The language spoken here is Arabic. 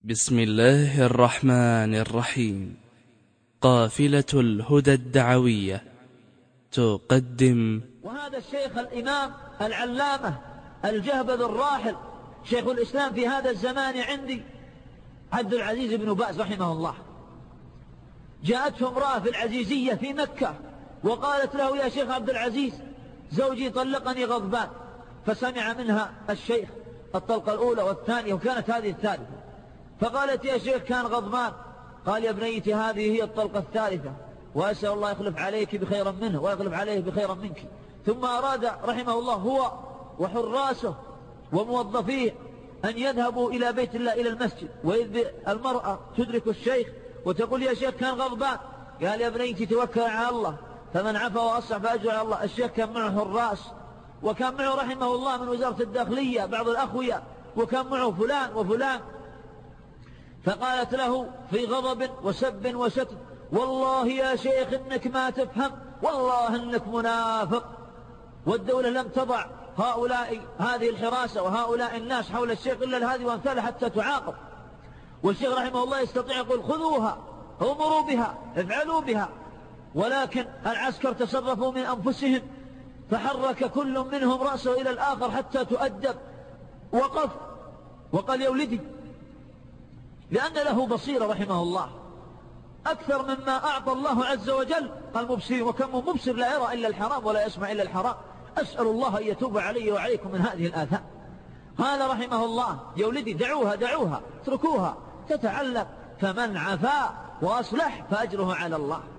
بسم الله الرحمن الرحيم. قافلة الهدى الدعوية تقدم. وهذا الشيخ الإمام العلامة الجهبذ الراحل شيخ الإسلام في هذا الزمان عندي عبد العزيز بن باز رحمه الله. جاءته امرأة في العزيزية في مكة وقالت له: يا شيخ عبد العزيز، زوجي طلقني غضبان. فسمع منها الشيخ الطلقة الأولى والثانية، وكانت هذه الثالثة. فقالت: يا شيخ كان غضبان. قال: يا بنيتي، هذه هي الطلقة الثالثة، وأسأل الله يخلف عليك بخيرا منه ويخلف عليه بخيرا منك. ثم أراد رحمه الله هو وحراسه وموظفيه أن يذهبوا إلى بيت الله إلى المسجد، وإذ المرأة تدرك الشيخ وتقول: يا شيخ كان غضبان. قال: يا بنيتي توكل على الله، فمن عفا وأصلح فأجر على الله. الشيخ كان معه حراس، وكان معه رحمه الله من وزارة الداخلية بعض الأخوية، وكان معه فلان وفلان. فقالت له في غضب وسب وشتم: والله يا شيخ إنك ما تفهم، والله إنك منافق. والدولة لم تضع هذه الحراسة وهؤلاء الناس حول الشيخ إلا لهذه وأمثالها حتى تعاقب. والشيخ رحمه الله يستطيع يقول: خذوها، امروا بها، افعلوا بها. ولكن العسكر تصرفوا من أنفسهم، فحرك كل منهم رأسه إلى الآخر حتى تؤدب. وقف وقال: يا ولدي، لأن له بصيرة رحمه الله أكثر مما أعطى الله عز وجل. قال: مبصر، وكم مبصر لا يرى إلا الحرام ولا يسمع إلا الحرام. أسأل الله أن يتوب علي وعليكم من هذه الآثام. قال رحمه الله: يا ولدي، دعوها اتركوها تتعلم، فمن عفا وأصلح فأجره على الله.